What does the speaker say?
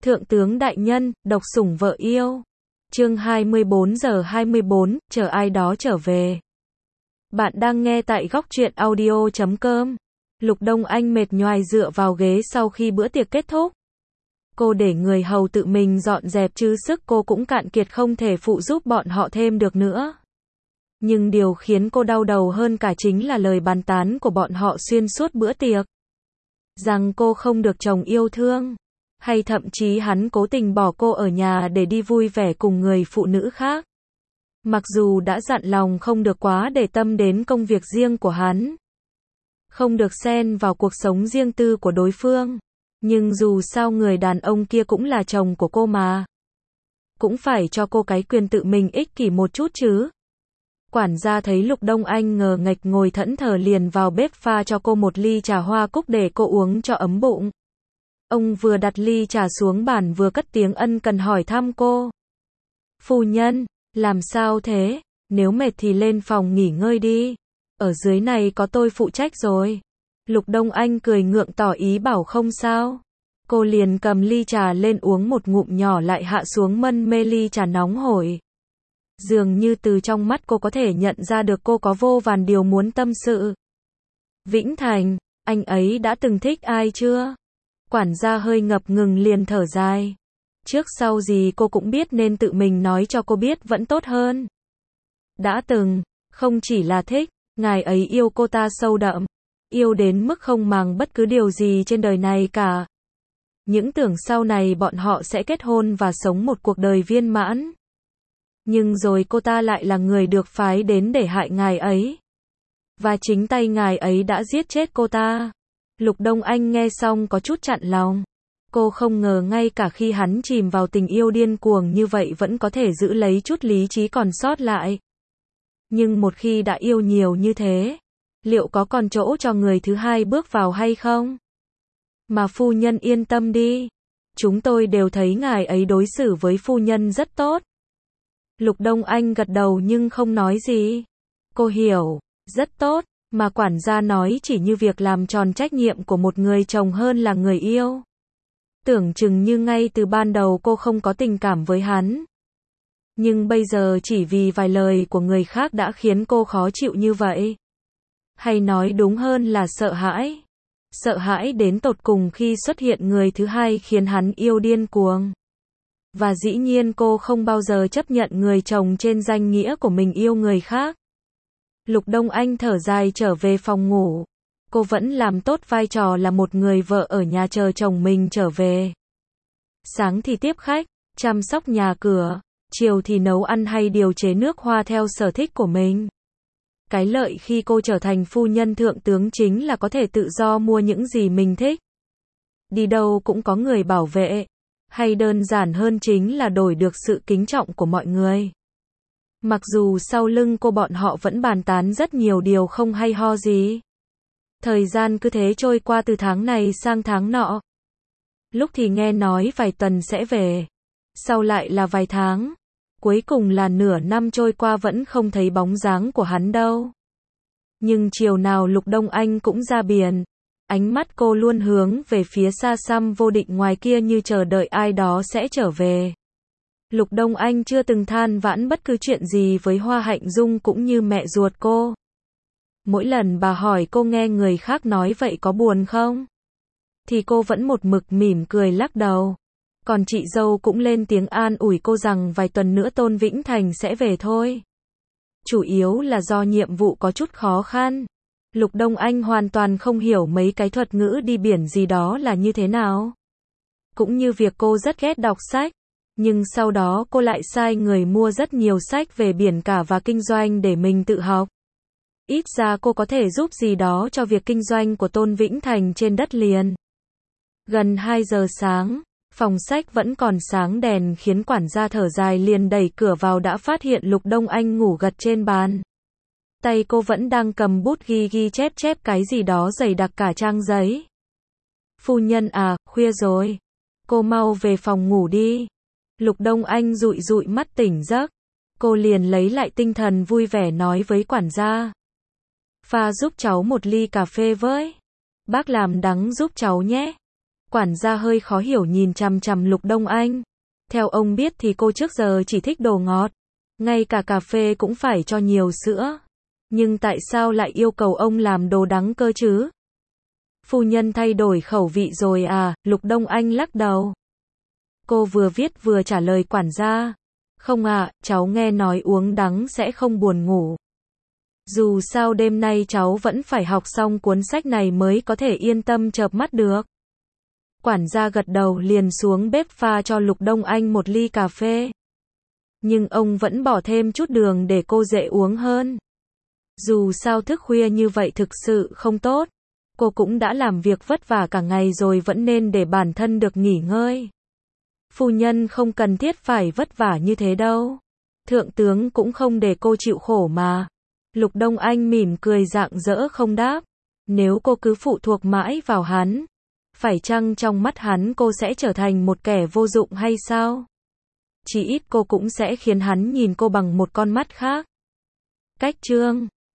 Thượng tướng đại nhân, độc sủng vợ yêu. Chương 24:24, chờ ai đó trở về. Bạn đang nghe tại góc truyện audio.com. Lục Đông Anh mệt nhoài dựa vào ghế sau khi bữa tiệc kết thúc. Cô để người hầu tự mình dọn dẹp chứ sức cô cũng cạn kiệt không thể phụ giúp bọn họ thêm được nữa. Nhưng điều khiến cô đau đầu hơn cả chính là lời bàn tán của bọn họ xuyên suốt bữa tiệc. Rằng cô không được chồng yêu thương. Hay thậm chí hắn cố tình bỏ cô ở nhà để đi vui vẻ cùng người phụ nữ khác. Mặc dù đã dặn lòng không được quá để tâm đến công việc riêng của hắn. Không được xen vào cuộc sống riêng tư của đối phương. Nhưng dù sao người đàn ông kia cũng là chồng của cô mà. Cũng phải cho cô cái quyền tự mình ích kỷ một chút chứ. Quản gia thấy Lục Đông Anh ngờ nghệch ngồi thẫn thờ liền vào bếp pha cho cô một ly trà hoa cúc để cô uống cho ấm bụng. Ông vừa đặt ly trà xuống bàn vừa cất tiếng ân cần hỏi thăm cô. Phu nhân, làm sao thế? Nếu mệt thì lên phòng nghỉ ngơi đi. Ở dưới này có tôi phụ trách rồi. Lục Đông Anh cười ngượng tỏ ý bảo không sao. Cô liền cầm ly trà lên uống một ngụm nhỏ lại hạ xuống mân mê ly trà nóng hổi. Dường như từ trong mắt cô có thể nhận ra được cô có vô vàn điều muốn tâm sự. Vĩnh Thành, anh ấy đã từng thích ai chưa? Quản gia hơi ngập ngừng liền thở dài. Trước sau gì cô cũng biết nên tự mình nói cho cô biết vẫn tốt hơn. Đã từng, không chỉ là thích, ngài ấy yêu cô ta sâu đậm. Yêu đến mức không màng bất cứ điều gì trên đời này cả. Những tưởng sau này bọn họ sẽ kết hôn và sống một cuộc đời viên mãn. Nhưng rồi cô ta lại là người được phái đến để hại ngài ấy. Và chính tay ngài ấy đã giết chết cô ta. Lục Đông Anh nghe xong có chút chạnh lòng. Cô không ngờ ngay cả khi hắn chìm vào tình yêu điên cuồng như vậy vẫn có thể giữ lấy chút lý trí còn sót lại. Nhưng một khi đã yêu nhiều như thế, liệu có còn chỗ cho người thứ hai bước vào hay không? Mà phu nhân yên tâm đi. Chúng tôi đều thấy ngài ấy đối xử với phu nhân rất tốt. Lục Đông Anh gật đầu nhưng không nói gì. Cô hiểu, rất tốt, mà quản gia nói chỉ như việc làm tròn trách nhiệm của một người chồng hơn là người yêu. Tưởng chừng như ngay từ ban đầu cô không có tình cảm với hắn. Nhưng bây giờ chỉ vì vài lời của người khác đã khiến cô khó chịu như vậy. Hay nói đúng hơn là sợ hãi. Sợ hãi đến tột cùng khi xuất hiện người thứ hai khiến hắn yêu điên cuồng. Và dĩ nhiên cô không bao giờ chấp nhận người chồng trên danh nghĩa của mình yêu người khác. Lục Đông Anh thở dài trở về phòng ngủ. Cô vẫn làm tốt vai trò là một người vợ ở nhà chờ chồng mình trở về. Sáng thì tiếp khách, chăm sóc nhà cửa, chiều thì nấu ăn hay điều chế nước hoa theo sở thích của mình. Cái lợi khi cô trở thành phu nhân thượng tướng chính là có thể tự do mua những gì mình thích. Đi đâu cũng có người bảo vệ. Hay đơn giản hơn chính là đổi được sự kính trọng của mọi người. Mặc dù sau lưng cô bọn họ vẫn bàn tán rất nhiều điều không hay ho gì. Thời gian cứ thế trôi qua từ tháng này sang tháng nọ. Lúc thì nghe nói vài tuần sẽ về. Sau lại là vài tháng. Cuối cùng là nửa năm trôi qua vẫn không thấy bóng dáng của hắn đâu. Nhưng chiều nào Lục Đông Anh cũng ra biển. Ánh mắt cô luôn hướng về phía xa xăm vô định ngoài kia như chờ đợi ai đó sẽ trở về. Lục Đông Anh chưa từng than vãn bất cứ chuyện gì với Hoa Hạnh Dung cũng như mẹ ruột cô. Mỗi lần bà hỏi cô nghe người khác nói vậy có buồn không? Thì cô vẫn một mực mỉm cười lắc đầu. Còn chị dâu cũng lên tiếng an ủi cô rằng vài tuần nữa Tôn Vĩnh Thành sẽ về thôi. Chủ yếu là do nhiệm vụ có chút khó khăn. Lục Đông Anh hoàn toàn không hiểu mấy cái thuật ngữ đi biển gì đó là như thế nào. Cũng như việc cô rất ghét đọc sách. Nhưng sau đó cô lại sai người mua rất nhiều sách về biển cả và kinh doanh để mình tự học. Ít ra cô có thể giúp gì đó cho việc kinh doanh của Tôn Vĩnh Thành trên đất liền. Gần 2 giờ sáng, phòng sách vẫn còn sáng đèn khiến quản gia thở dài liền đẩy cửa vào đã phát hiện Lục Đông Anh ngủ gật trên bàn. Tay cô vẫn đang cầm bút ghi chép cái gì đó dày đặc cả trang giấy. Phu nhân à, khuya rồi. Cô mau về phòng ngủ đi. Lục Đông Anh dụi dụi mắt tỉnh giấc. Cô liền lấy lại tinh thần vui vẻ nói với quản gia. Pha giúp cháu một ly cà phê với. Bác làm đắng giúp cháu nhé. Quản gia hơi khó hiểu nhìn chằm chằm Lục Đông Anh. Theo ông biết thì cô trước giờ chỉ thích đồ ngọt. Ngay cả cà phê cũng phải cho nhiều sữa. Nhưng tại sao lại yêu cầu ông làm đồ đắng cơ chứ? Phu nhân thay đổi khẩu vị rồi à? Lục Đông Anh lắc đầu. Cô vừa viết vừa trả lời quản gia. Không ạ, cháu nghe nói uống đắng sẽ không buồn ngủ. Dù sao đêm nay cháu vẫn phải học xong cuốn sách này mới có thể yên tâm chợp mắt được. Quản gia gật đầu liền xuống bếp pha cho Lục Đông Anh một ly cà phê. Nhưng ông vẫn bỏ thêm chút đường để cô dễ uống hơn. Dù sao thức khuya như vậy thực sự không tốt. Cô cũng đã làm việc vất vả cả ngày rồi, vẫn nên để bản thân được nghỉ ngơi. Phu nhân không cần thiết phải vất vả như thế đâu. Thượng tướng cũng không để cô chịu khổ mà. Lục Đông Anh mỉm cười rạng rỡ không đáp. Nếu cô cứ phụ thuộc mãi vào hắn, phải chăng trong mắt hắn cô sẽ trở thành một kẻ vô dụng hay sao? Chỉ ít cô cũng sẽ khiến hắn nhìn cô bằng một con mắt khác. Cách chương